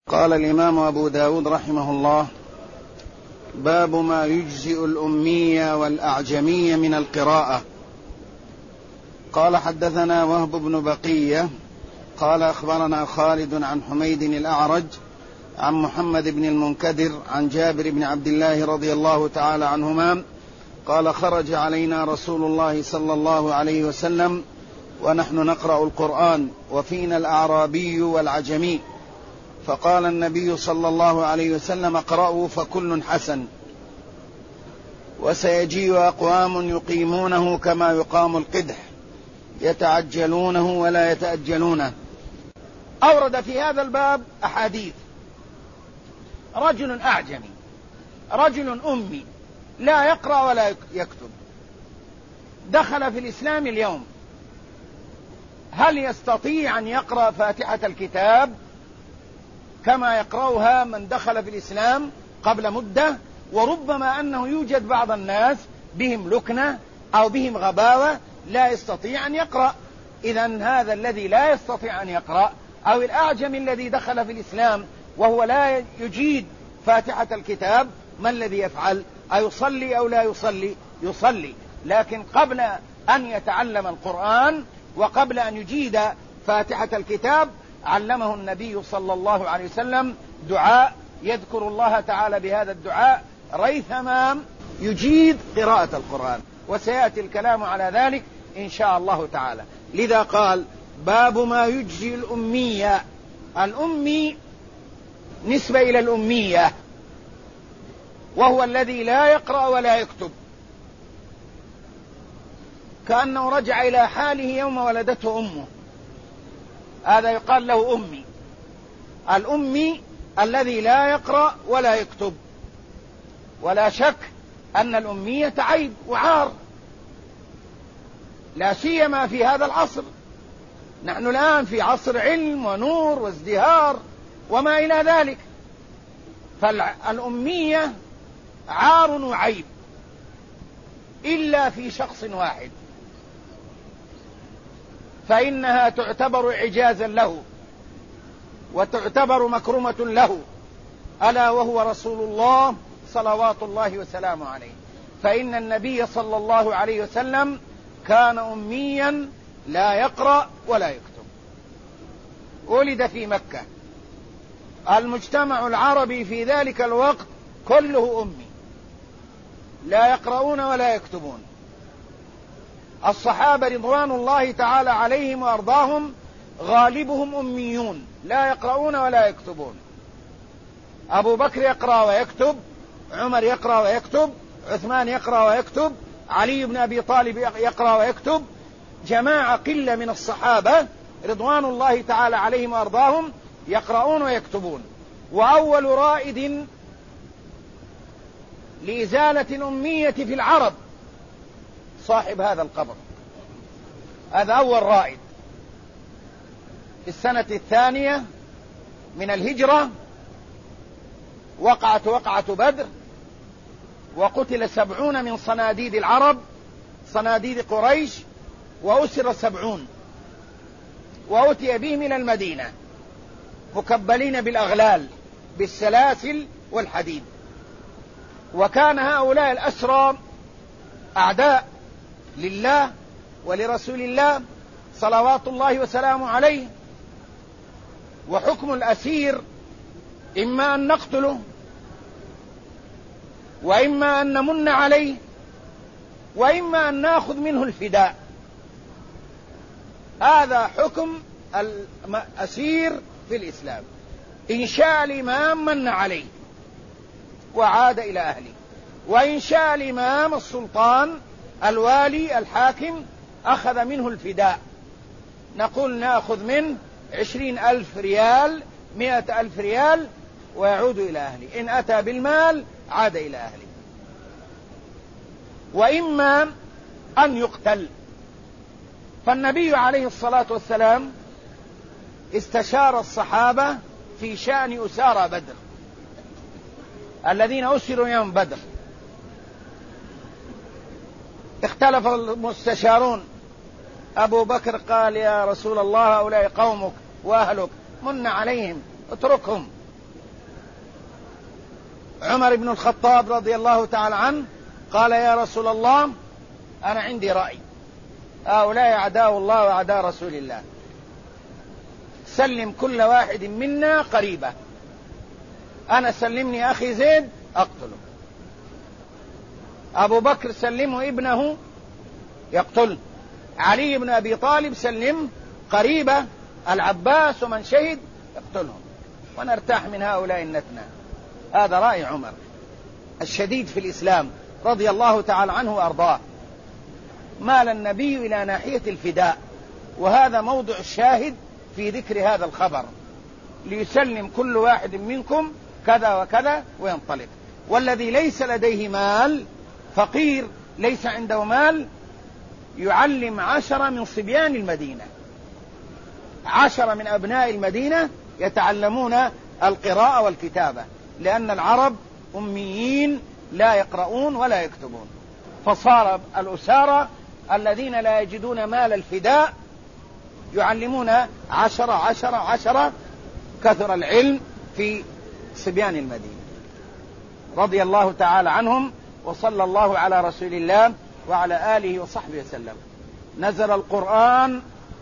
قال الإمام أبو داود رحمه الله: باب ما يجزئ الأمي والأعجمي من القراءة. قال: حدثنا وهب بن بقية قال: أخبرنا خالد عن حميد الأعرج عن محمد بن المنكدر عن جابر بن عبد الله رضي الله تعالى عنهما قال: خرج علينا رسول الله صلى الله عليه وسلم ونحن نقرأ القرآن وفينا الأعرابي والعجمي، فقال النبي صلى الله عليه وسلم: اقرأوا فكل حسن، وسيجيء أقوام يقيمونه كما يقام القدح، يتعجلونه ولا يتأجلونه. أورد في هذا الباب أحاديث: رجل أعجمي، رجل أمي لا يقرأ ولا يكتب، دخل في الإسلام اليوم، هل يستطيع أن يقرأ فاتحة الكتاب كما يقرأها من دخل في الإسلام قبل مدة؟ وربما أنه يوجد بعض الناس بهم لكنة أو بهم غباوة لا يستطيع أن يقرأ. إذن هذا الذي لا يستطيع أن يقرأ، أو الأعجم الذي دخل في الإسلام وهو لا يجيد فاتحة الكتاب، ما الذي يفعل؟ أيصلي أو لا يصلي؟ يصلي، لكن قبل أن يتعلم القرآن وقبل أن يجيد فاتحة الكتاب علمه النبي صلى الله عليه وسلم دعاء يذكر الله تعالى بهذا الدعاء ريثما يجيد قراءة القرآن، وسيأتي الكلام على ذلك إن شاء الله تعالى. لذا قال: باب ما يجزي الأمية. الأمي نسبة إلى الأمية، وهو الذي لا يقرأ ولا يكتب، كأنه رجع إلى حاله يوم ولدته أمه، هذا يقال له أمي. الأمي الذي لا يقرأ ولا يكتب، ولا شك أن الأمية عيب وعار، لا سيما في هذا العصر. نحن الآن في عصر علم ونور وازدهار وما إلى ذلك، فالأمية عار وعيب إلا في شخص واحد، فإنها تعتبر إعجازا له وتعتبر مكرمة له، ألا وهو رسول الله صلوات الله وسلامه عليه. فإن النبي صلى الله عليه وسلم كان أميا لا يقرأ ولا يكتب، ولد في مكة، المجتمع العربي في ذلك الوقت كله أمي، لا يقرؤون ولا يكتبون. الصحابة رضوان الله تعالى عليهم وأرضاهم غالبهم أميون لا يقرؤون ولا يكتبون. أبو بكر يقرأ ويكتب، عمر يقرأ ويكتب، عثمان يقرأ ويكتب، علي بن أبي طالب يقرأ ويكتب، جماعة قلة من الصحابة رضوان الله تعالى عليهم وأرضاهم يقرؤون ويكتبون. وأول رائد لإزالة الأمية في العرب صاحب هذا القبر، هذا أول رائد في السنة 2 من الهجرة، وقعت وقعة بدر، وقتل 70 من صناديد العرب، صناديد قريش، وأسر 70، وأتي بهم إلى المدينة مكبلين بالأغلال بالسلاسل والحديد. وكان هؤلاء الأسرى أعداء لله ولرسول الله صلوات الله وسلامه عليه، وحكم الأسير إما أن نقتله وإما أن نمن عليه وإما أن نأخذ منه الفداء. هذا حكم الأسير في الإسلام. إن شاء الإمام من عليه وعاد إلى أهله، وإن شاء الإمام السلطان الوالي الحاكم أخذ منه الفداء. نقول نأخذ منه 20,000 ريال، 100,000 ريال، ويعود إلى أهله. إن أتى بالمال عاد إلى أهله. وإما أن يقتل. فالنبي عليه الصلاة والسلام استشار الصحابة في شأن أسارى بدر الذين أسروا يوم بدر. اختلف المستشارون، أبو بكر قال: يا رسول الله هؤلاء قومك وأهلك، من عليهم اتركهم عمر بن الخطاب رضي الله تعالى عنه قال يا رسول الله أنا عندي رأي، هؤلاء أعداء الله وأعداء رسول الله، سلم كل واحد منا قريبة، أنا سلمني أخي زيد أقتله، أبو بكر سلمه ابنه يقتله، علي بن أبي طالب سلم قريبة العباس ومن شهد يقتلهم، ونرتاح من هؤلاء النتنة. هذا رأي عمر الشديد في الإسلام رضي الله تعالى عنه وأرضاه. مال النبي إلى ناحية الفداء، وهذا موضع الشاهد في ذكر هذا الخبر، ليسلم كل واحد منكم كذا وكذا وينطلق. والذي ليس لديه مال، فقير ليس عنده مال، يعلم 10 من صبيان المدينة، 10 من أبناء المدينة يتعلمون القراءة والكتابة، لأن العرب أميين لا يقرؤون ولا يكتبون. فصار الأسارة الذين لا يجدون مال الفداء يعلمون 10 كثر العلم في صبيان المدينة رضي الله تعالى عنهم. وصلى الله على رسول الله وعلى آله وصحبه وسلم. نزل القرآن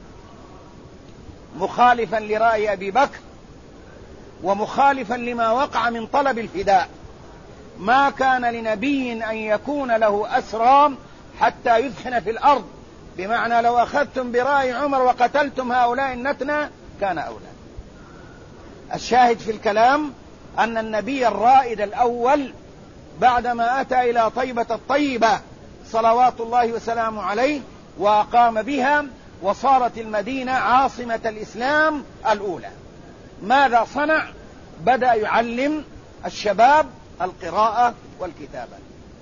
مخالفا لرأي أبي بكر، ومخالفا لما وقع من طلب الفداء. ما كان لنبي أن يكون له أسرى حتى يدفن في الأرض، بمعنى لو أخذتم برأي عمر وقتلتم هؤلاء النتنة كان أولى. الشاهد في الكلام أن النبي الرائد الأول بعدما أتى إلى طيبة الطيبة صلوات الله وسلامه عليه وأقام بها، وصارت المدينة عاصمة الإسلام الأولى، ماذا صنع؟ بدأ يعلم الشباب القراءة والكتابة.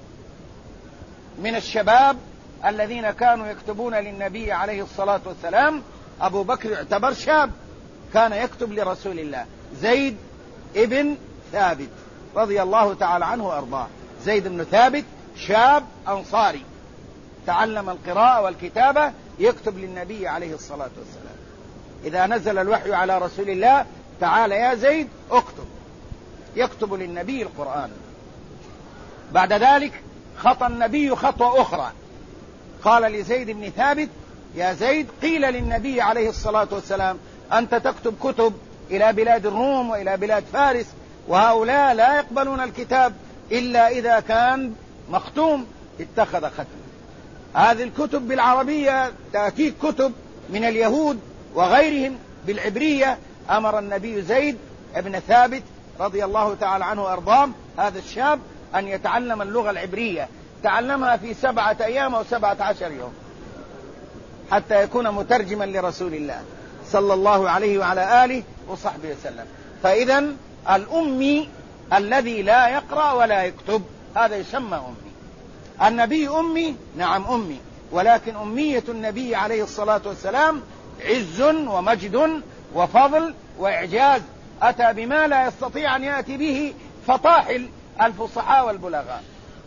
من الشباب الذين كانوا يكتبون للنبي عليه الصلاة والسلام أبو بكر يعتبر شاب، كان يكتب لرسول الله، زيد ابن ثابت رضي الله تعالى عنه وأرضاه. زيد بن ثابت شاب أنصاري تعلم القراءة والكتابة، يكتب للنبي عليه الصلاة والسلام. إذا نزل الوحي على رسول الله تعالى يا زيد اكتب، يكتب للنبي القرآن. بعد ذلك خطى النبي خطوة أخرى، قال لزيد بن ثابت يا زيد قيل للنبي عليه الصلاة والسلام أنت تكتب كتب إلى بلاد الروم وإلى بلاد فارس، وهؤلاء لا يقبلون الكتاب إلا إذا كان مختوم. اتخذ ختم. هذه الكتب بالعربية تأتيك كتب من اليهود وغيرهم بالعبرية. أمر النبي زيد ابن ثابت رضي الله تعالى عنه وأرضاه هذا الشاب أن يتعلم اللغة العبرية، تعلمها في 7 أيام أو 17 يوم حتى يكون مترجما لرسول الله صلى الله عليه وعلى آله وصحبه وسلم. فإذا الأمي الذي لا يقرأ ولا يكتب هذا يسمى أمي. النبي أمي، نعم أمي، ولكن أمية النبي عليه الصلاة والسلام عز ومجد وفضل وإعجاز، أتى بما لا يستطيع أن يأتي به فطاحل الفصحاء والبلغاء.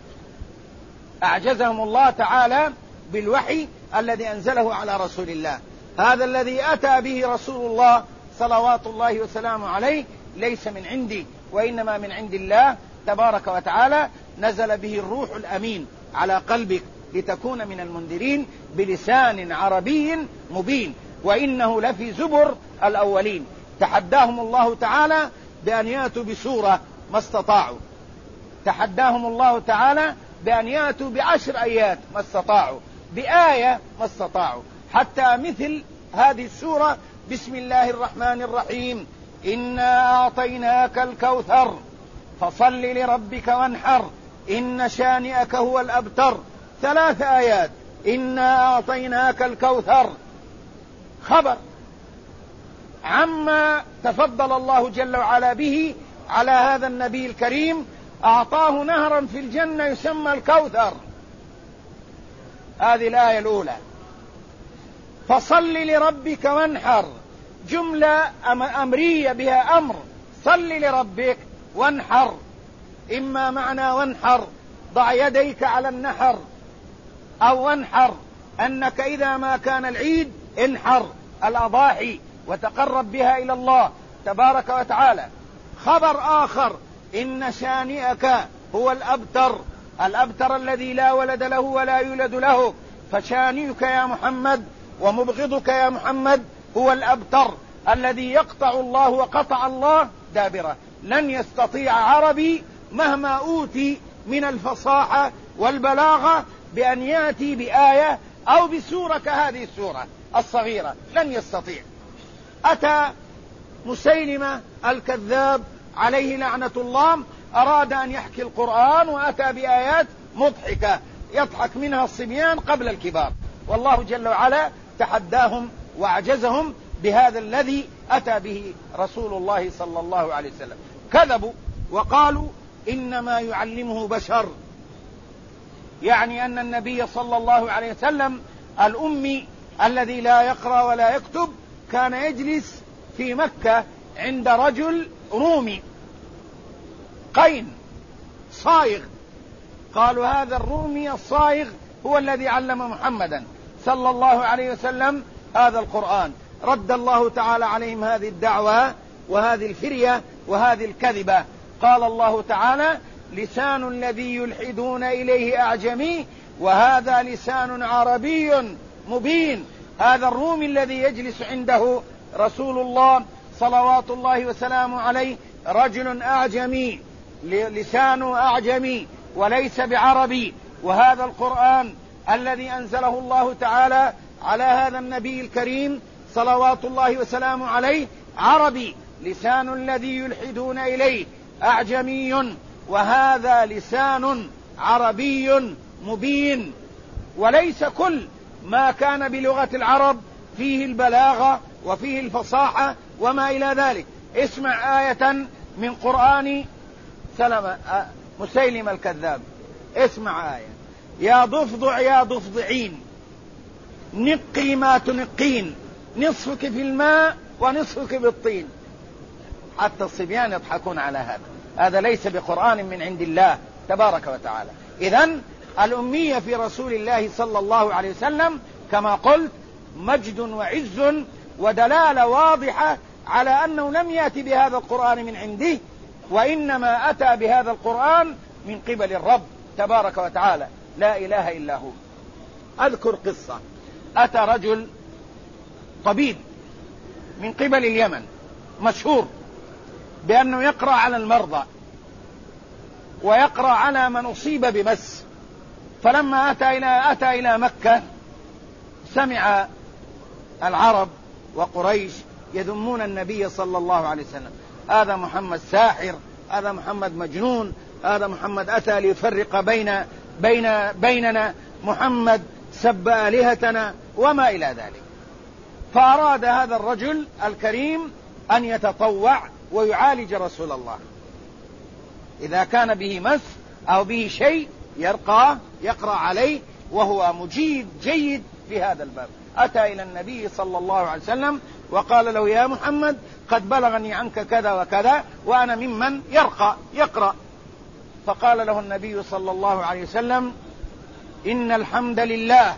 أعجزهم الله تعالى بالوحي الذي أنزله على رسول الله. هذا الذي أتى به رسول الله صلوات الله وسلامه عليه ليس من عندي، وإنما من عند الله تبارك وتعالى، نزل به الروح الأمين على قلبك لتكون من المنذرين بلسان عربي مبين، وإنه لفي زبر الأولين. تحداهم الله تعالى بأن يأتوا بسورة ما استطاعوا، تحداهم الله تعالى بأن يأتوا ب10 آيات ما استطاعوا، بآية ما استطاعوا، حتى مثل هذه السورة بسم الله الرحمن الرحيم إنا أعطيناك الكوثر فصل لربك وانحر إن شانئك هو الأبتر. 3 آيات إنا أعطيناك الكوثر، خبر عما تفضل الله جل وعلا به على هذا النبي الكريم، أعطاه نهرا في الجنة يسمى الكوثر. هذه الآية الأولى. فصل لربك وانحر، جملة أمرية بها أمر، صل لربك وانحر، إما معنى وانحر ضع يديك على النحر، أو وانحر أنك إذا ما كان العيد انحر الأضاحي وتقرب بها إلى الله تبارك وتعالى. خبر آخر إن شانئك هو الأبتر، الأبتر الذي لا ولد له ولا يولد له. فشانئك يا محمد ومبغضك يا محمد هو الأبتر الذي يقطع الله وقطع الله دابره. لن يستطيع عربي مهما أوتي من الفصاحة والبلاغة بأن يأتي بآية أو بسورة كهذه السورة الصغيرة، لن يستطيع. أتى مسيلمة الكذاب عليه لعنة الله، أراد أن يحكي القرآن وأتى بآيات مضحكة يضحك منها الصبيان قبل الكبار، والله جل وعلا تحداهم وأعجزهم بهذا الذي أتى به رسول الله صلى الله عليه وسلم. كذبوا وقالوا إنما يعلمه بشر، يعني أن النبي صلى الله عليه وسلم الأمي الذي لا يقرأ ولا يكتب كان يجلس في مكة عند رجل رومي قين صايغ، قالوا هذا الرومي الصايغ هو الذي علم محمدا صلى الله عليه وسلم هذا القرآن. رد الله تعالى عليهم هذه الدعوة وهذه الفرية وهذه الكذبة. قال الله تعالى لسان الذي يلحدون إليه أعجمي وهذا لسان عربي مبين. هذا الرومي الذي يجلس عنده رسول الله صلوات الله وسلامه عليه رجل أعجمي، لسانه أعجمي وليس بعربي. وهذا القرآن الذي أنزله الله تعالى على هذا النبي الكريم صلوات الله وسلامه عليه عربي، لسان الذي يلحدون إليه أعجمي وهذا لسان عربي مبين. وليس كل ما كان بلغة العرب فيه البلاغة وفيه الفصاحة وما إلى ذلك. اسمع آية من قرآن مسيلم الكذاب، اسمع آية: يا ضفدع يا ضفدعين نقي ما تنقين نصفك في الماء ونصفك بالطين. حتى الصبيان يضحكون على هذا، هذا ليس بقرآن من عند الله تبارك وتعالى. إذن الأمية في رسول الله صلى الله عليه وسلم كما قلت مجد وعز ودلالة واضحة على أنه لم يأتي بهذا القرآن من عنده، وإنما أتى بهذا القرآن من قبل الرب تبارك وتعالى لا إله إلا هو. أذكر قصة: أتى رجل طبيب من قبل اليمن مشهور بأنه يقرأ على المرضى ويقرأ على من أصيب بمس. فلما أتى إلى مكة سمع العرب وقريش يذمون النبي صلى الله عليه وسلم: هذا محمد ساحر، هذا محمد مجنون، هذا محمد أتى ليفرق بيننا، محمد سب آلهتنا وما إلى ذلك. فأراد هذا الرجل الكريم أن يتطوع ويعالج رسول الله، إذا كان به مس أو به شيء يقرأ عليه، وهو مجيد جيد في هذا الباب. أتى إلى النبي صلى الله عليه وسلم وقال له: يا محمد قد بلغني عنك كذا وكذا وأنا ممن يقرأ. فقال له النبي صلى الله عليه وسلم: إن الحمد لله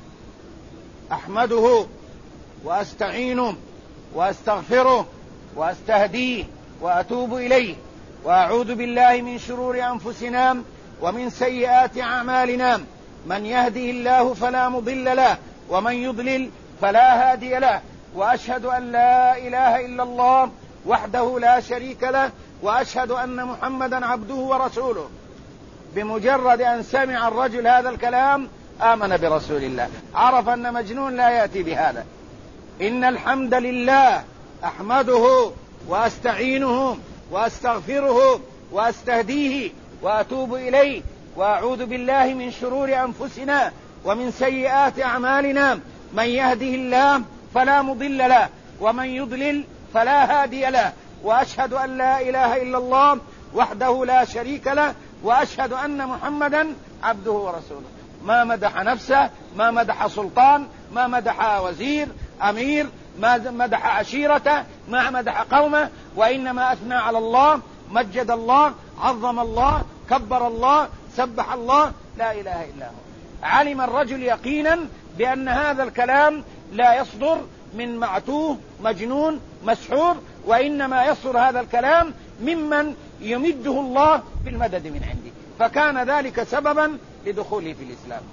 أحمده وأستعينه وأستغفره وأستهديه وأتوب إليه وأعوذ بالله من شرور أنفسنا ومن سيئات أعمالنا، من يهده الله فلا مضل له ومن يضلل فلا هادي له، وأشهد أن لا إله إلا الله وحده لا شريك له، وأشهد أن محمدا عبده ورسوله. بمجرد أن سمع الرجل هذا الكلام آمن برسول الله، عرف أن مجنون لا يأتي بهذا. إن الحمد لله أحمده وأستعينه وأستغفره وأستهديه وأتوب إليه وأعوذ بالله من شرور أنفسنا ومن سيئات أعمالنا، من يهده الله فلا مضل له ومن يضلل فلا هادي له، وأشهد أن لا إله إلا الله وحده لا شريك له، وأشهد أن محمدا عبده ورسوله. ما مدح نفسه، ما مدح سلطان، ما مدح وزير أمير، ما مدح عشيرته، ما مدح قومه، وإنما أثنى على الله، مجد الله، عظم الله، كبر الله، سبح الله، لا إله إلا هو. علم الرجل يقينا بأن هذا الكلام لا يصدر من معتوه مجنون مسحور، وإنما يصدر هذا الكلام ممن يمده الله بالمدد من عنده، فكان ذلك سببا لدخوله في الإسلام.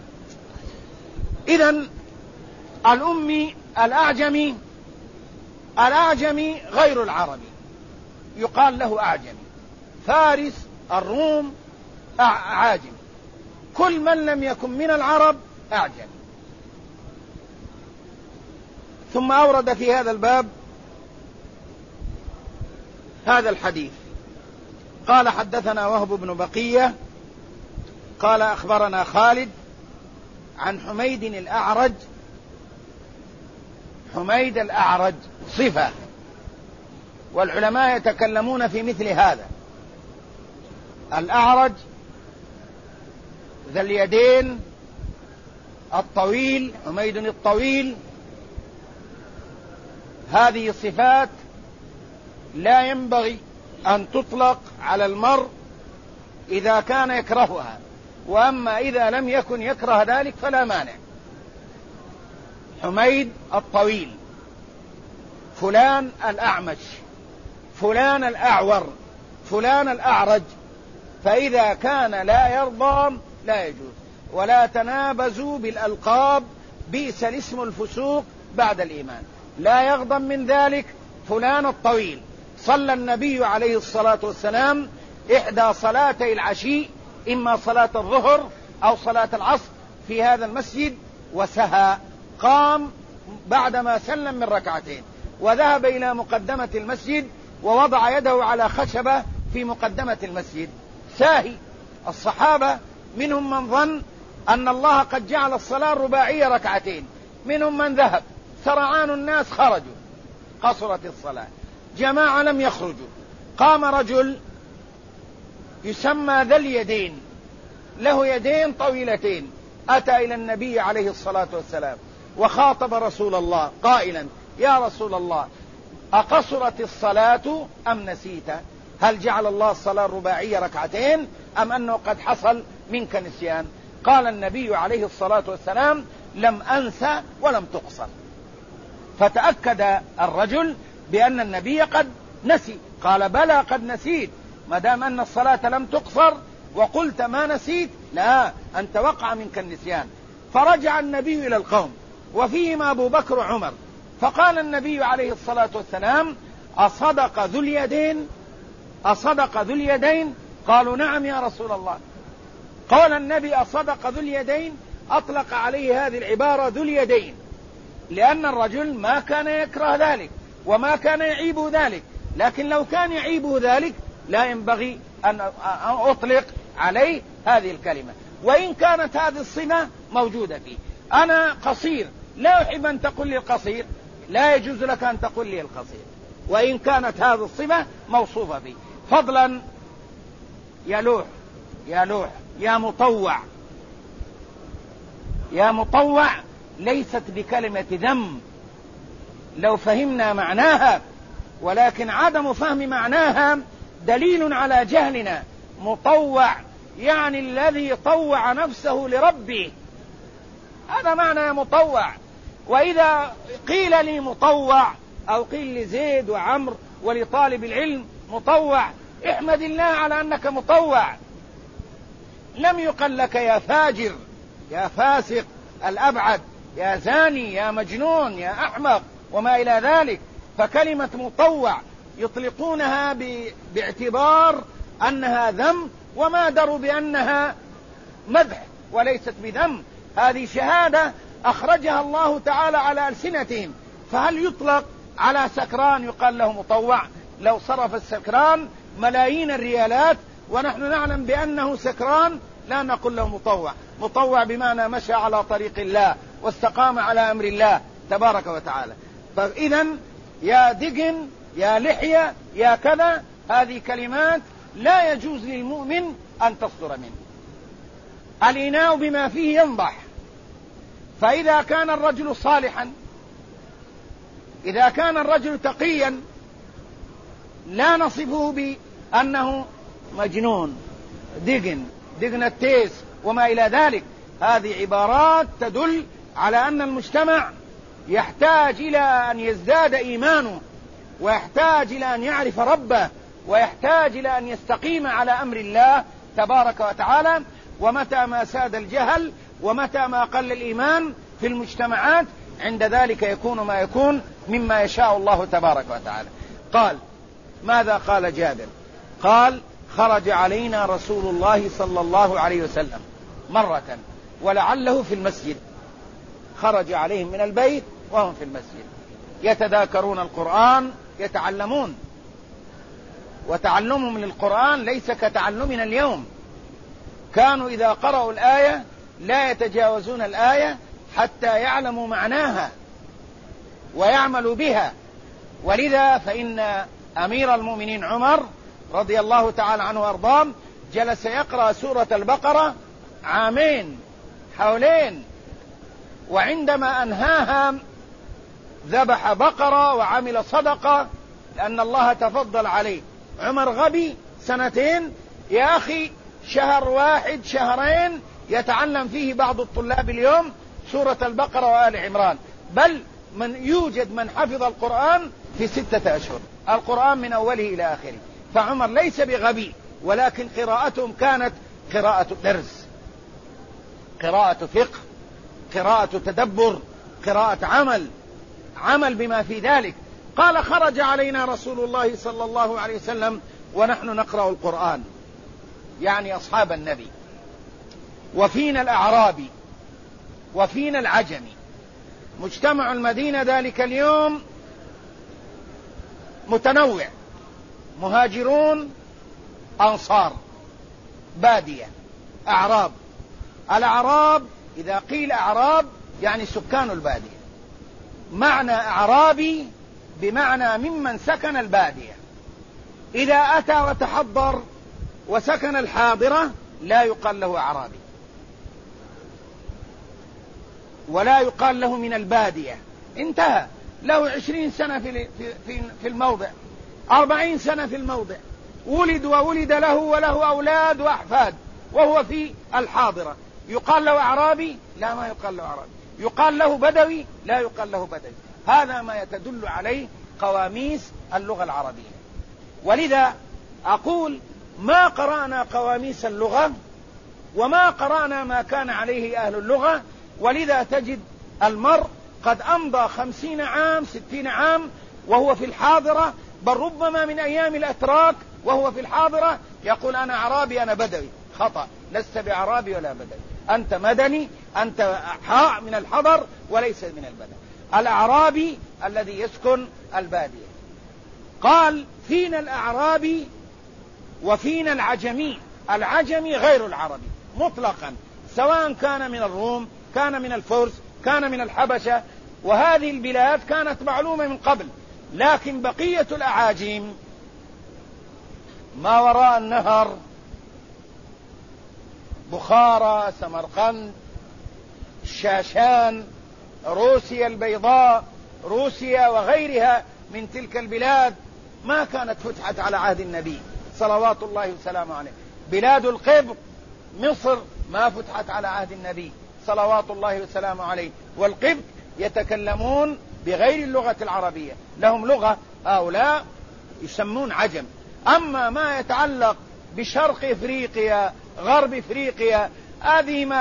إذن الأمي الأعجمي غير العربي يقال له أعجمي. فارس، الروم أعاجم، كل من لم يكن من العرب أعجمي. ثم أورد في هذا الباب هذا الحديث. قال حدثنا وهب بن بقية قال أخبرنا خالد عن حميد الأعرج. حميد الأعرج صفة، والعلماء يتكلمون في مثل هذا. الأعرج ذا اليدين الطويل، حميد الطويل، هذه الصفات لا ينبغي أن تطلق على المرء إذا كان يكرهها، وأما إذا لم يكن يكره ذلك فلا مانع. حميد الطويل، فلان الأعمش، فلان الأعور، فلان الأعرج، فإذا كان لا يرضى لا يجوز. ولا تنابزوا بالألقاب، بئس الاسم الفسوق بعد الإيمان. لا يغضب من ذلك فلان الطويل. صلى النبي عليه الصلاة والسلام إحدى صلاتي العشي، إما صلاة الظهر أو صلاة العصر، في هذا المسجد وسهى، قام بعدما سلم من ركعتين وذهب إلى مقدمة المسجد ووضع يده على خشبة في مقدمة المسجد ساهي. الصحابة منهم من ظن أن الله قد جعل الصلاة الرباعية ركعتين، منهم من ذهب، سرعان الناس خرجوا، قصرت الصلاة. جماعة لم يخرجوا. قام رجل يسمى ذا اليدين، له يدين طويلتين، أتى إلى النبي عليه الصلاة والسلام وخاطب رسول الله قائلا: يا رسول الله، أقصرت الصلاة أم نسيت؟ هل جعل الله الصلاة الرباعية ركعتين أم أنه قد حصل منك نسيان؟ قال النبي عليه الصلاة والسلام: لم أنسى ولم تقصر. فتأكد الرجل بأن النبي قد نسي. قال: بلى قد نسيت، ما دام أن الصلاة لم تقصر وقلت ما نسيت، لا، أنت وقع منك النسيان. فرجع النبي إلى القوم وفيهم أبو بكر وعمر، فقال النبي عليه الصلاة والسلام: أصدق ذو اليدين؟ أصدق ذو اليدين؟ قالوا: نعم يا رسول الله. قال النبي: أصدق ذو اليدين؟ أطلق عليه هذه العبارة ذو اليدين، لأن الرجل ما كان يكره ذلك وما كان يعيب ذلك، لكن لو كان يعيب ذلك لا ينبغي أن أطلق عليه هذه الكلمة، وإن كانت هذه الصفة موجودة فيه. أنا قصير، لا أحب أن تقول لي القصير، لا يجوز لك أن تقول لي القصير، وإن كانت هذه الصفة موصوفة فيه. فضلا يا لوح، يا لوح، يا مطوع. يا مطوع ليست بكلمة ذم لو فهمنا معناها، ولكن عدم فهم معناها دليل على جهلنا. مطوع يعني الذي طوع نفسه لربه، هذا معنى مطوع. وإذا قيل لي مطوع أو قيل لزيد وعمر ولطالب العلم مطوع، احمد الله على أنك مطوع. لم يقل لك يا فاجر، يا فاسق الأبعد، يا زاني، يا مجنون، يا أحمق وما إلى ذلك. فكلمة مطوع يطلقونها باعتبار أنها ذم، وما دروا بأنها مدح وليست بذم. هذه شهادة أخرجها الله تعالى على ألسنتهم. فهل يطلق على سكران يقال له مطوع؟ لو صرف السكران ملايين الريالات ونحن نعلم بأنه سكران لا نقول له مطوع. مطوع بمعنى مشى على طريق الله واستقام على أمر الله تبارك وتعالى. فإذا يا دقن، يا لحية، يا كذا، هذه كلمات لا يجوز للمؤمن أن تصدر منه. الإناء بما فيه ينضح. فإذا كان الرجل صالحا، إذا كان الرجل تقيا، لا نصفه بأنه مجنون، دقن التيس وما إلى ذلك. هذه عبارات تدل على أن المجتمع يحتاج إلى أن يزداد إيمانه، ويحتاج إلى أن يعرف ربه، ويحتاج إلى أن يستقيم على أمر الله تبارك وتعالى. ومتى ما ساد الجهل ومتى ما قل الإيمان في المجتمعات عند ذلك يكون ما يكون مما يشاء الله تبارك وتعالى. قال ماذا قال جابر؟ قال خرج علينا رسول الله صلى الله عليه وسلم مرة ولعله في المسجد، خرج عليهم من البيت وهم في المسجد يتذاكرون القرآن يتعلمون، وتعلمهم للقرآن ليس كتعلمنا اليوم. كانوا إذا قرأوا الآية لا يتجاوزون الآية حتى يعلموا معناها ويعملوا بها. ولذا فإن أمير المؤمنين عمر رضي الله تعالى عنه وأرضاه جلس يقرأ سورة البقرة عامين حولين، وعندما أنهاها ذبح بقرة وعمل صدقة لأن الله تفضل عليه. عمر غبي سنتين يا أخي، شهر واحد شهرين يتعلم فيه بعض الطلاب اليوم سورة البقرة وآل عمران، بل يوجد من حفظ القرآن في 6 أشهر، القرآن من أوله إلى آخره. فعمر ليس بغبي، ولكن قراءتهم كانت قراءة درس، قراءة فقه، قراءة تدبر، قراءة عمل بما في ذلك. قال خرج علينا رسول الله صلى الله عليه وسلم ونحن نقرأ القرآن، يعني أصحاب النبي، وفينا الأعرابي وفينا العجمي. مجتمع المدينة ذلك اليوم متنوع، مهاجرون، أنصار، بادية، أعراب. الأعراب إذا قيل أعراب يعني سكان البادية، معنى أعرابي بمعنى ممن سكن البادية. إذا أتى وتحضر وسكن الحاضرة لا يقال له أعرابي، ولا يقال له من البادية، انتهى. له 20 سنة في الموضع، 40 سنة في الموضع، ولد وولد له وله أولاد وأحفاد وهو في الحاضرة، يقال له أعرابي؟ لا، ما يقال له أعرابي. يقال له بدوي؟ لا يقال له بدوي. هذا ما يتدل عليه قواميس اللغة العربية. ولذا أقول ما قرأنا قواميس اللغة وما قرأنا ما كان عليه أهل اللغة. ولذا تجد المرء قد أمضى 50 عام 60 عام وهو في الحاضرة، بل ربما من أيام الأتراك وهو في الحاضرة يقول أنا أعرابي أنا بدوي. خطأ، لست بعرابي ولا بدوي، أنت مدني، أنت حاء من الحضر وليس من البدو. الأعرابي الذي يسكن البادية. قال فينا الأعرابي وفينا العجمي. العجمي غير العربي مطلقا، سواء كان من الروم، كان من الفرس، كان من الحبشة، وهذه البلاد كانت معلومة من قبل. لكن بقية الأعاجم ما وراء النهر، بخارى، سمرقند، الشاشان، روسيا البيضاء، روسيا وغيرها من تلك البلاد ما كانت فتحت على عهد النبي صلوات الله وسلامه عليه. بلاد القبط، مصر، ما فتحت على عهد النبي صلوات الله وسلامه عليه. والقبط يتكلمون بغير اللغة العربية، لهم لغة، هؤلاء يسمون عجم. أما ما يتعلق بشرق إفريقيا، غرب إفريقيا، هذه ما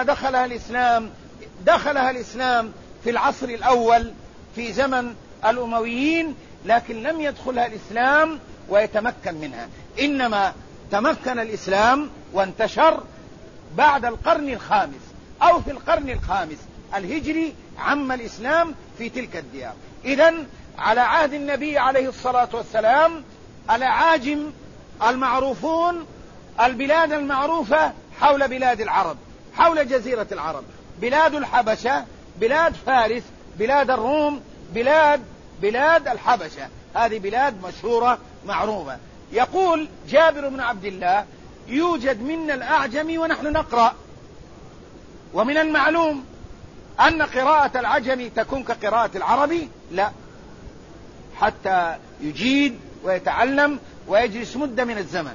دخلها الإسلام في العصر الأول في زمن الأمويين، لكن لم يدخلها الإسلام ويتمكن منها، إنما تمكن الإسلام وانتشر بعد القرن الخامس أو في القرن الخامس الهجري، عم الإسلام في تلك الديار. إذن على عهد النبي عليه الصلاة والسلام الأعاجم المعروفون، البلاد المعروفة حول بلاد العرب، حول جزيرة العرب، بلاد الحبشة، بلاد فارس، بلاد الروم، بلاد الحبشة، هذه بلاد مشهورة معروفة. يقول جابر بن عبد الله يوجد منا الأعجم ونحن نقرأ، ومن المعلوم أن قراءة العجم تكون كقراءة العربي؟ لا، حتى يجيد ويتعلم ويجلس مدة من الزمن.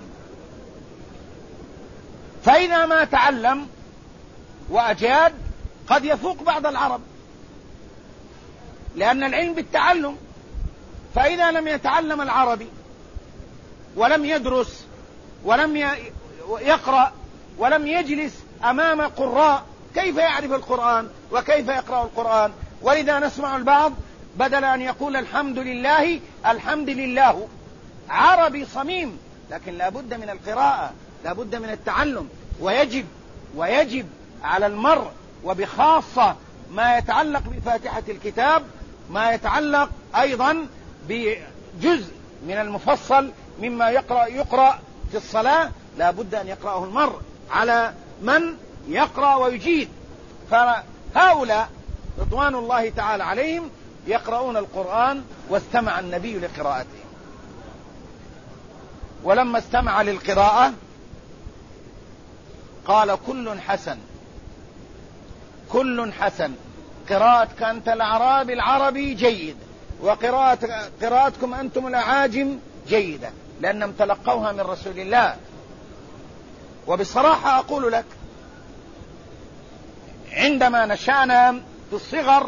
فإذا ما تعلم وأجاد قد يفوق بعض العرب، لأن العلم بالتعلم. فإذا لم يتعلم العربي ولم يدرس ولم يقرأ ولم يجلس أمام قراء، كيف يعرف القرآن وكيف يقرأ القرآن؟ ولذا نسمع البعض بدل أن يقول الحمد لله الحمد لله، عربي صميم، لكن لا بد من القراءة، لا بد من التعلم. ويجب على المرء وبخاصة ما يتعلق بفاتحة الكتاب، ما يتعلق أيضا بجزء من المفصل مما يقرأ في الصلاة، لا بد أن يقرأه المرء على من يقرأ ويجيد. فهؤلاء رضوان الله تعالى عليهم يقرؤون القرآن، واستمع النبي لقراءته، ولما استمع للقراءة قال كل حسن، كل حسن. قراءة كانت الأعرابي العربي جيد، وقراءتكم أنتم الأعاجم جيدة، لأنهم تلقوها من رسول الله. وبصراحة أقول لك، عندما نشأنا في الصغر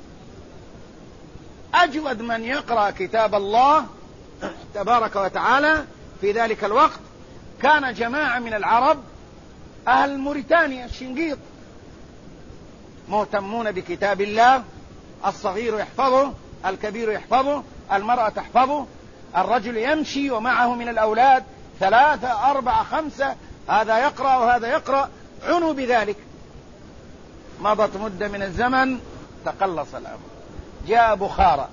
أجود من يقرأ كتاب الله تبارك وتعالى في ذلك الوقت كان جماعة من العرب أهل موريتانيا الشنقيط، مهتمون بكتاب الله، الصغير يحفظه، الكبير يحفظه، المرأة تحفظه، الرجل يمشي ومعه من الأولاد 3 4 5، هذا يقرأ وهذا يقرأ، عنوا بذلك. مضت مدة من الزمن تقلص الأمر، جاء بخارى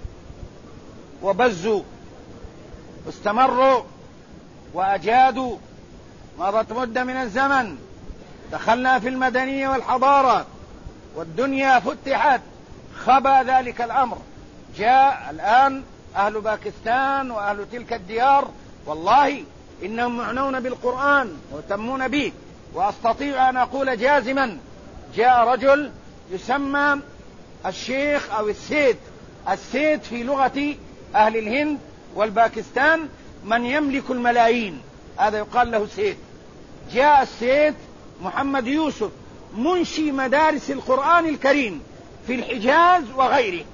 وبزوا واستمروا وأجادوا. مضت مدة من الزمن دخلنا في المدنية والحضارة والدنيا فتحت، خبى ذلك الأمر. جاء الآن أهل باكستان وأهل تلك الديار، والله إنهم معنون بالقرآن ويهتمون به. وأستطيع أن أقول جازما، جاء رجل يسمى الشيخ أو السيد في لغة أهل الهند والباكستان، من يملك الملايين، هذا يقال له سيد. جاء السيد محمد يوسف منشي مدارس القرآن الكريم في الحجاز وغيره،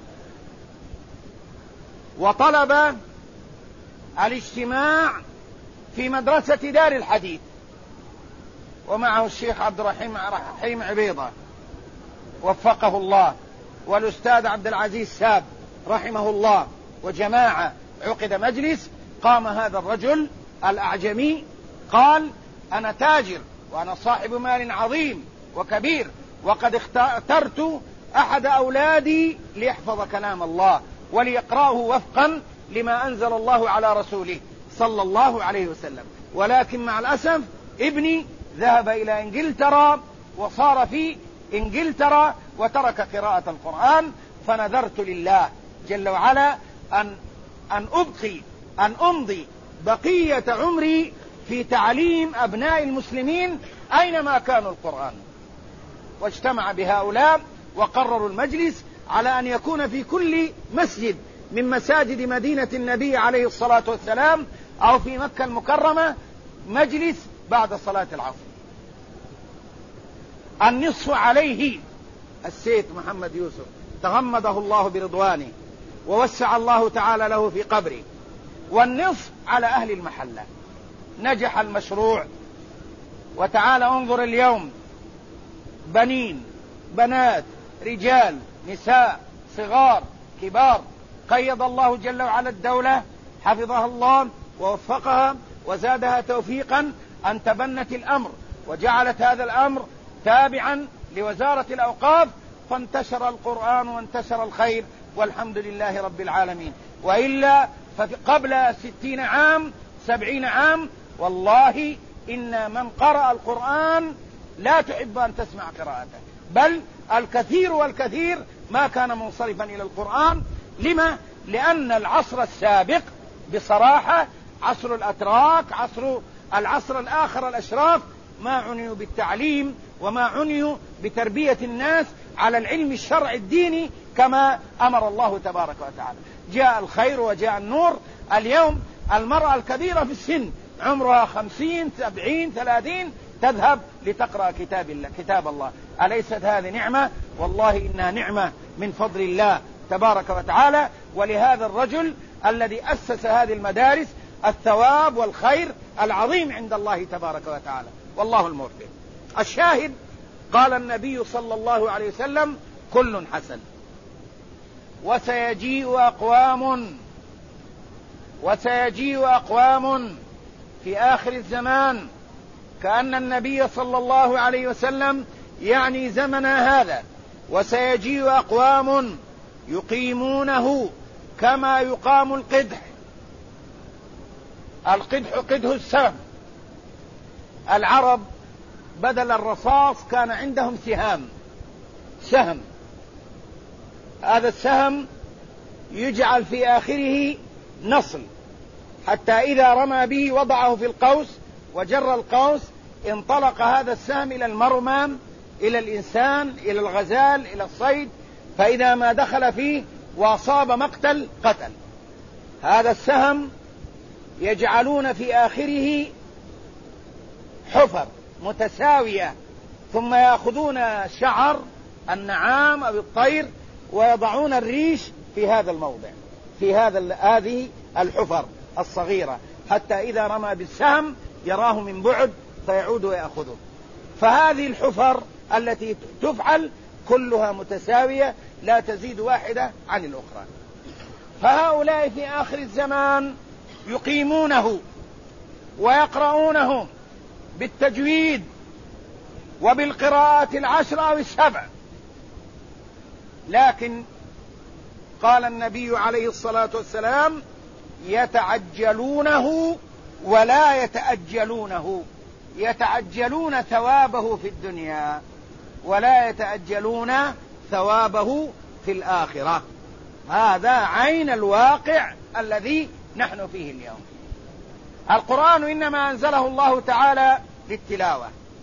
وطلب الاجتماع في مدرسة دار الحديث، ومعه الشيخ عبد الرحيم عبيضة وفقه الله، والأستاذ عبد العزيز ساب رحمه الله، وجماعة. عقد مجلس، قام هذا الرجل الأعجمي قال: أنا تاجر وأنا صاحب مال عظيم وكبير، وقد اخترت أحد أولادي ليحفظ كلام الله وليقرأه وفقا لما أنزل الله على رسوله صلى الله عليه وسلم، ولكن مع الأسف ابني ذهب إلى إنجلترا وصار في إنجلترا وترك قراءة القرآن، فنذرت لله جل وعلا أن أمضي بقية عمري في تعليم أبناء المسلمين أينما كانوا القرآن. واجتمع بهؤلاء وقرروا المجلس على أن يكون في كل مسجد من مساجد مدينة النبي عليه الصلاة والسلام أو في مكة المكرمة مجلس بعد صلاة العصر. النصف عليه السيد محمد يوسف تغمده الله برضوانه ووسع الله تعالى له في قبره، والنصف على أهل المحلة. نجح المشروع. وتعالى انظر اليوم، بنين بنات رجال نساء صغار كبار، قيض الله جل وعلا الدولة حفظها الله ووفقها وزادها توفيقا أن تبنت الأمر وجعلت هذا الأمر تابعا لوزارة الأوقاف، فانتشر القرآن وانتشر الخير والحمد لله رب العالمين. وإلا فقبل 60 عام 70 عام والله إن من قرأ القرآن لا تحب أن تسمع قراءته، بل الكثير والكثير ما كان منصرفا إلى القرآن. لما؟ لأن العصر السابق بصراحة عصر الأتراك، العصر الآخر الأشراف، ما عنيوا بالتعليم وما عنيوا بتربية الناس على العلم الشرعي الديني كما أمر الله تبارك وتعالى. جاء الخير وجاء النور. اليوم المرأة الكبيرة في السن عمرها 50 70 30 تذهب لتقرأ كتاب الله. أليست هذه نعمة؟ والله إنها نعمة من فضل الله تبارك وتعالى. ولهذا الرجل الذي أسس هذه المدارس الثواب والخير العظيم عند الله تبارك وتعالى، والله الموفق. الشاهد قال النبي صلى الله عليه وسلم: كل حسن. وسيجيء أقوام في آخر الزمان، كأن النبي صلى الله عليه وسلم يعني زمنا هذا، وسيجيء أقوام يقيمونه كما يقام القدح. القدح قدح السهم. العرب بدل الرصاص كان عندهم سهم. هذا السهم يجعل في آخره نصل، حتى إذا رمى به وضعه في القوس وجر القوس، انطلق هذا السهم إلى المرمى، إلى الإنسان، إلى الغزال، إلى الصيد، فإذا ما دخل فيه وأصاب مقتل قتل. هذا السهم يجعلون في آخره حفر متساوية، ثم يأخذون شعر النعام أو الطير ويضعون الريش في هذا الموضع، في هذه الحفر الصغيرة، حتى إذا رمى بالسهم يراه من بعد فيعود ويأخذه. فهذه الحفر التي تفعل كلها متساوية، لا تزيد واحدة عن الأخرى. فهؤلاء في آخر الزمان يقيمونه ويقرؤونه بالتجويد وبالقراءات 10 أو 7، لكن قال النبي عليه الصلاة والسلام: يتعجلونه ولا يتأجلونه. يتعجلون ثوابه في الدنيا ولا يتأجلون ثوابه في الآخرة. هذا عين الواقع الذي نحن فيه اليوم. القرآن إنما أنزله الله تعالى للتلاوة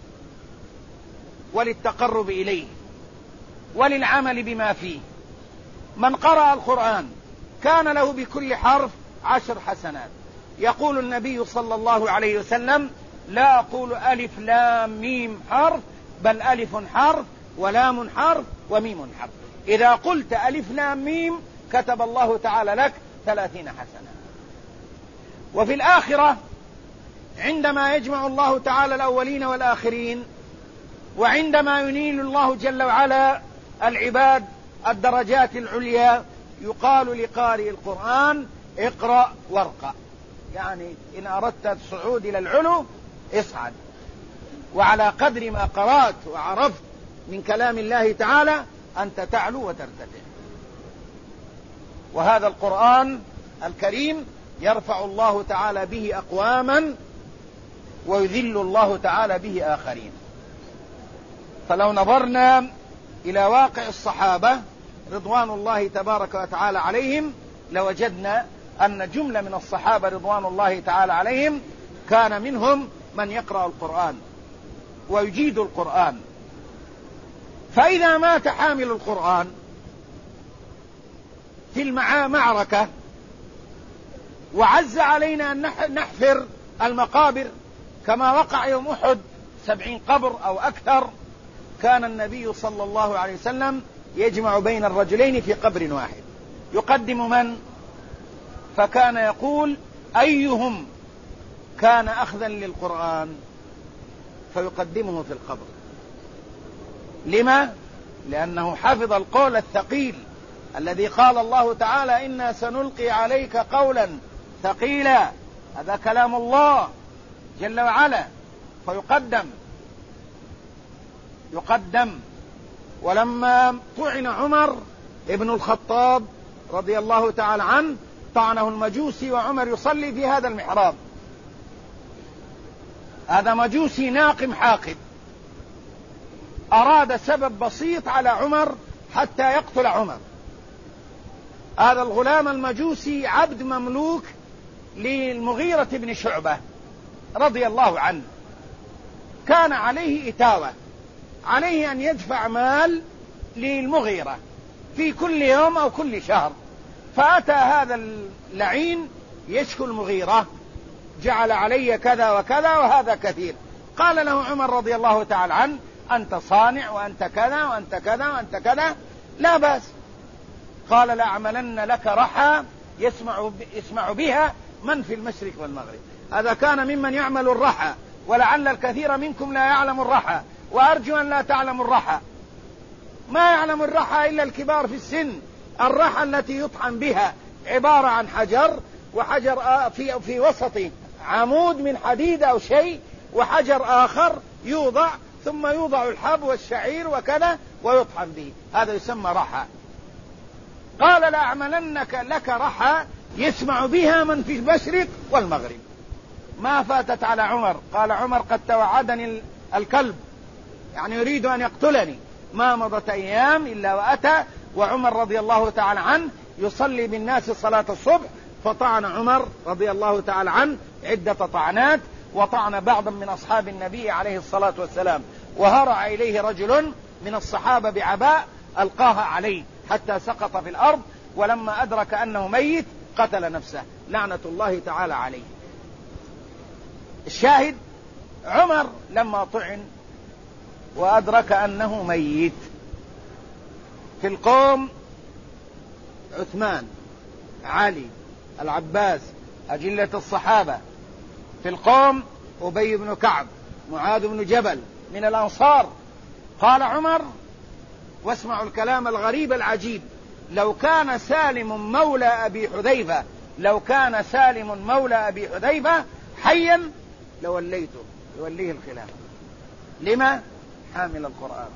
وللتقرب إليه وللعمل بما فيه. من قرأ القرآن كان له بكل حرف 10 حسنات. يقول النبي صلى الله عليه وسلم: لا أقول ألف لام ميم حرف، بل ألف حرف ولام حرف وميم حرف. إذا قلت ألف لام ميم كتب الله تعالى لك 30 حسنة. وفي الآخرة عندما يجمع الله تعالى الأولين والآخرين، وعندما ينيل الله جل وعلا العباد الدرجات العليا، يقال لقارئ القرآن: اقرأ وارقى. يعني إن أردت الصعود إلى العلو اصعد، وعلى قدر ما قرأت وعرفت من كلام الله تعالى أنت تعلو وترتفع. وهذا القرآن الكريم يرفع الله تعالى به أقواما ويذل الله تعالى به آخرين. فلو نظرنا إلى واقع الصحابة رضوان الله تبارك وتعالى عليهم لوجدنا أن جملة من الصحابة رضوان الله تعالى عليهم كان منهم من يقرأ القرآن ويجيد القرآن. فإذا مات حامل القرآن في المعركة وعز علينا أن نحفر المقابر كما وقع يوم أحد 70 قبر أو أكثر، كان النبي صلى الله عليه وسلم يجمع بين الرجلين في قبر واحد. يقدم من؟ فكان يقول: أيهم كان أخذا للقرآن فيقدمه في القبر. لما؟ لأنه حفظ القول الثقيل الذي قال الله تعالى: إنا سنلقي عليك قولا ثقيلا. هذا كلام الله جل وعلا، يقدم. ولما طعن عمر ابن الخطاب رضي الله تعالى عنه، طعنه المجوسي وعمر يصلي في هذا المحراب. هذا مجوسي ناقم حاقد، أراد سبب بسيط على عمر حتى يقتل عمر. هذا الغلام المجوسي عبد مملوك للمغيرة بن شعبة رضي الله عنه، كان عليه إتاوة، عليه أن يدفع مال للمغيرة في كل يوم أو كل شهر. فأتى هذا اللعين يشكو المغيرة: جعل علي كذا وكذا وهذا كثير. قال له عمر رضي الله تعالى عنه: أنت صانع وأنت كذا وأنت كذا وأنت كذا، لا بأس. قال: لأعملن لك رحى يسمع بها من في المشرق والمغرب. هذا كان ممن يعمل الرحى، ولعل الكثير منكم لا يعلم الرحى، وأرجو أن لا تعلم الرحى. ما يعلم الرحى إلا الكبار في السن. الرحى التي يطحن بها عبارة عن حجر، وحجر في وسطه عمود من حديد أو شيء، وحجر آخر يوضع، ثم يوضع الحب والشعير وكذا ويطحن به، هذا يسمى رحى. قال لأعملنك لك رحى يسمع بها من في المشرق والمغرب. ما فاتت على عمر. قال عمر قد توعدني الكلب، يعني يريد أن يقتلني. ما مضت أيام إلا وأتى، وعمر رضي الله تعالى عنه يصلي بالناس صلاة الصبح، فطعن عمر رضي الله تعالى عنه عدة طعنات، وطعن بعضا من أصحاب النبي عليه الصلاة والسلام، وهرع إليه رجل من الصحابة بعباء ألقاها عليه حتى سقط في الأرض، ولما أدرك أنه ميت قتل نفسه لعنة الله تعالى عليه. الشاهد عمر لما طعن وأدرك أنه ميت، في القوم عثمان، علي، العباس، أجلة الصحابة. في القوم أبي بن كعب، معاذ بن جبل من الأنصار. قال عمر، واسمعوا الكلام الغريب العجيب، لو كان سالم مولى أبي حذيفة، لو كان سالم مولى أبي حذيفة حيا لوليته، يوليه الخلافة. لما؟ حامل القرآن.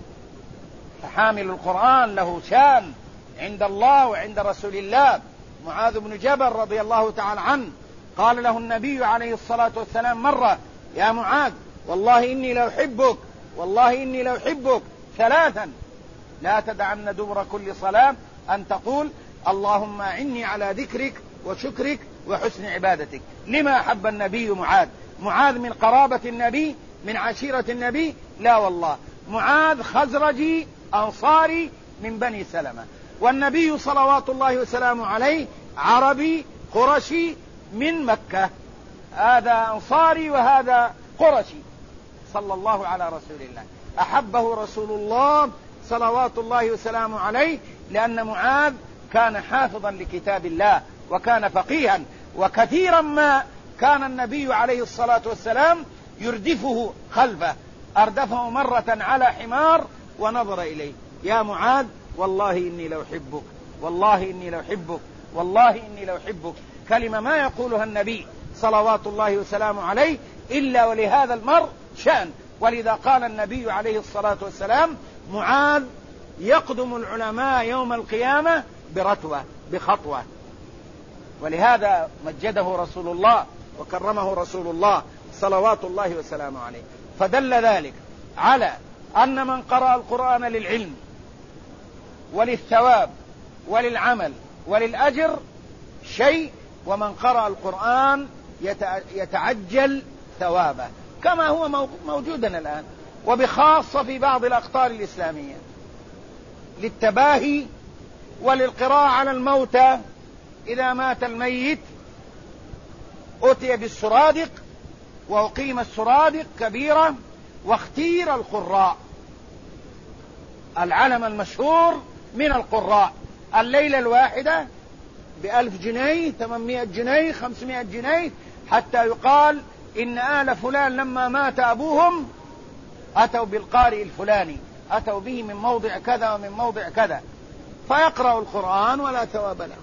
فحامل القرآن له شان عند الله وعند رسول الله. معاذ بن جبل رضي الله تعالى عنه قال له النبي عليه الصلاة والسلام مرة: يا معاذ، والله إني لأحبك، والله إني لأحبك ثلاثا، لا تدعن دبر كل صلاة أن تقول اللهم أعني على ذكرك وشكرك وحسن عبادتك. لما أحب النبي معاذ؟ معاذ من قرابة النبي، من عشيرة النبي؟ لا والله، معاذ خزرجي أنصاري من بني سلمة، والنبي صلوات الله وسلامه عليه عربي قرشي من مكة. هذا أنصاري وهذا قرشي، صلى الله على رسول الله. أحبه رسول الله صلوات الله وسلامه عليه لأن معاذ كان حافظا لكتاب الله، وكان فقيها، وكثيرا ما كان النبي عليه الصلاة والسلام يردفه خلفه. أردفه مرة على حمار ونظر إليه: يا معاذ، والله إني لأحبك، والله إني لأحبك، والله إني لأحبك. كلمة ما يقولها النبي صلوات الله وسلامه عليه إلا ولهذا المرء شأن. ولذا قال النبي عليه الصلاة والسلام: معاذ يقدم العلماء يوم القيامة برتوة، بخطوة. ولهذا مجده رسول الله وكرمه رسول الله صلوات الله وسلامه عليه. فدل ذلك على أن من قرأ القرآن للعلم وللثواب وللعمل وللأجر شيء، ومن قرأ القرآن يتعجل ثوابه، كما هو موجودا الآن، وبخاصة في بعض الأقطار الإسلامية، للتباهي وللقراءة على الموتى. إذا مات الميت أتي بالسرادق، وأقيم السرادق كبيرة، واختير القراء، العلم المشهور من القراء، الليلة الواحدة ب1000 جنيه، 800 جنيه، 500 جنيه، حتى يقال إن آل فلان لما مات أبوهم أتوا بالقارئ الفلاني، أتوا به من موضع كذا ومن موضع كذا، فيقرأ القرآن ولا ثواب له.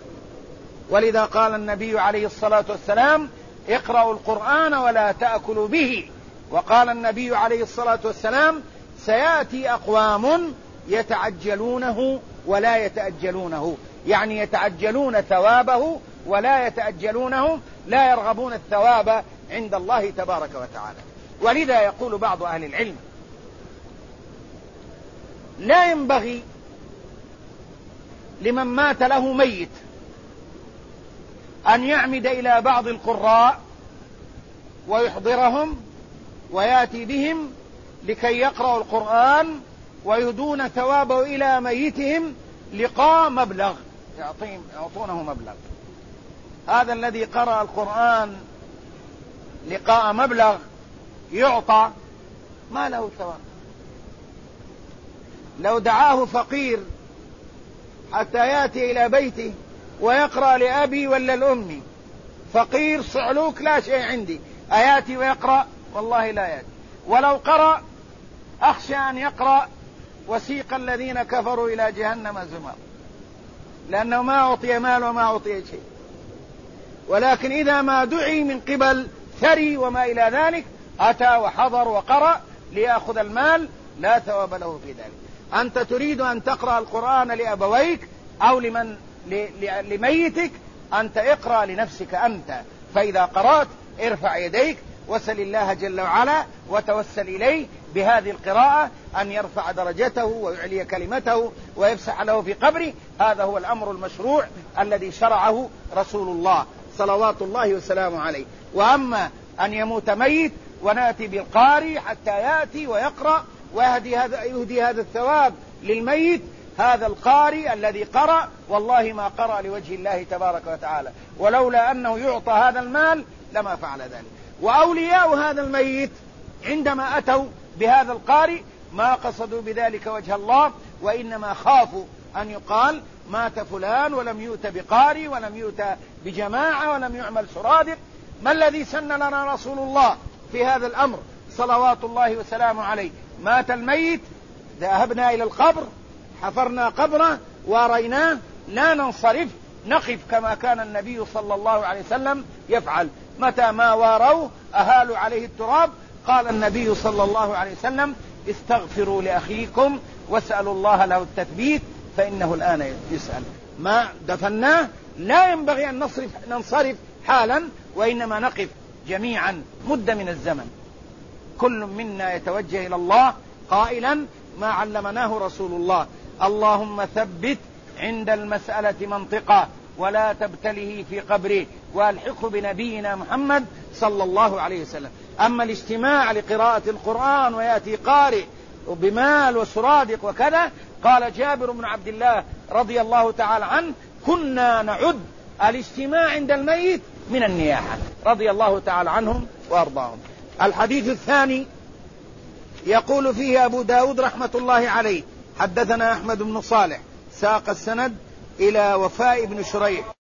ولذا قال النبي عليه الصلاة والسلام: اقرأوا القرآن ولا تأكلوا به. وقال النبي عليه الصلاة والسلام: سيأتي أقوام يتعجلونه ولا يتأجلونه، يعني يتعجلون ثوابه ولا يتأجلونه، لا يرغبون الثواب عند الله تبارك وتعالى. ولذا يقول بعض أهل العلم: لا ينبغي لمن مات له ميت أن يعمد إلى بعض القراء ويحضرهم ويأتي بهم لكي يقرأوا القرآن ويهدون ثوابه إلى ميتهم لقاء مبلغ، يعطونه مبلغ. هذا الذي قرأ القرآن لقاء مبلغ يعطى، ما له ثواب. لو دعاه فقير حتى يأتي إلى بيته ويقرأ لأبي ولا الأم فقير صعلوك لا شيء عندي، أياتي ويقرأ؟ والله لا يأتي. ولو قرأ أخشى أن يقرأ وسيق الذين كفروا إلى جهنم زمر، لأنه ما أعطي مال وما أعطي شيء. ولكن إذا ما دعي من قبل ثري وما إلى ذلك أتى وحضر وقرأ ليأخذ المال، لا ثواب له في ذلك. أنت تريد أن تقرأ القرآن لأبويك أو لميتك، أنت اقرأ لنفسك أنت. فإذا قرأت ارفع يديك وسل الله جل وعلا وتوسل إليه بهذه القراءة أن يرفع درجته ويعلي كلمته ويفسح له في قبره. هذا هو الأمر المشروع الذي شرعه رسول الله صلوات الله وسلامه عليه. وأما أن يموت ميت ونأتي بالقارئ حتى يأتي ويقرأ ويهدي هذا الثواب للميت، هذا القارئ الذي قرأ والله ما قرأ لوجه الله تبارك وتعالى، ولولا أنه يعطى هذا المال لما فعل ذلك. وأولياء هذا الميت عندما أتوا بهذا القارئ ما قصدوا بذلك وجه الله، وإنما خافوا أن يقال مات فلان ولم يؤت بقارئ ولم يؤت بجماعة ولم يعمل سرادق. ما الذي سن لنا رسول الله في هذا الأمر صلوات الله وسلامه عليه؟ مات الميت، ذهبنا إلى القبر، حفرنا قبره واريناه، لا ننصرف، نقف كما كان النبي صلى الله عليه وسلم يفعل. متى ما واروه أهالوا عليه التراب، قال النبي صلى الله عليه وسلم استغفروا لأخيكم واسألوا الله له التثبيت فإنه الآن يسأل. ما دفناه لا ينبغي أن ننصرف حالا، وإنما نقف جميعا مدة من الزمن، كل منا يتوجه إلى الله قائلا ما علمناه رسول الله: اللهم ثبت عند المسألة منطقة ولا تبتله في قبره والحقه بنبينا محمد صلى الله عليه وسلم. أما الاجتماع لقراءة القرآن ويأتي قارئ بمال وسرادق وكذا، قال جابر بن عبد الله رضي الله تعالى عنه: كنا نعد الاجتماع عند الميت من النياحة، رضي الله تعالى عنهم وأرضاهم. الحديث الثاني يقول فيه أبو داود رحمة الله عليه: حدثنا أحمد بن صالح، ساق السند إلى وفاء بن شريح.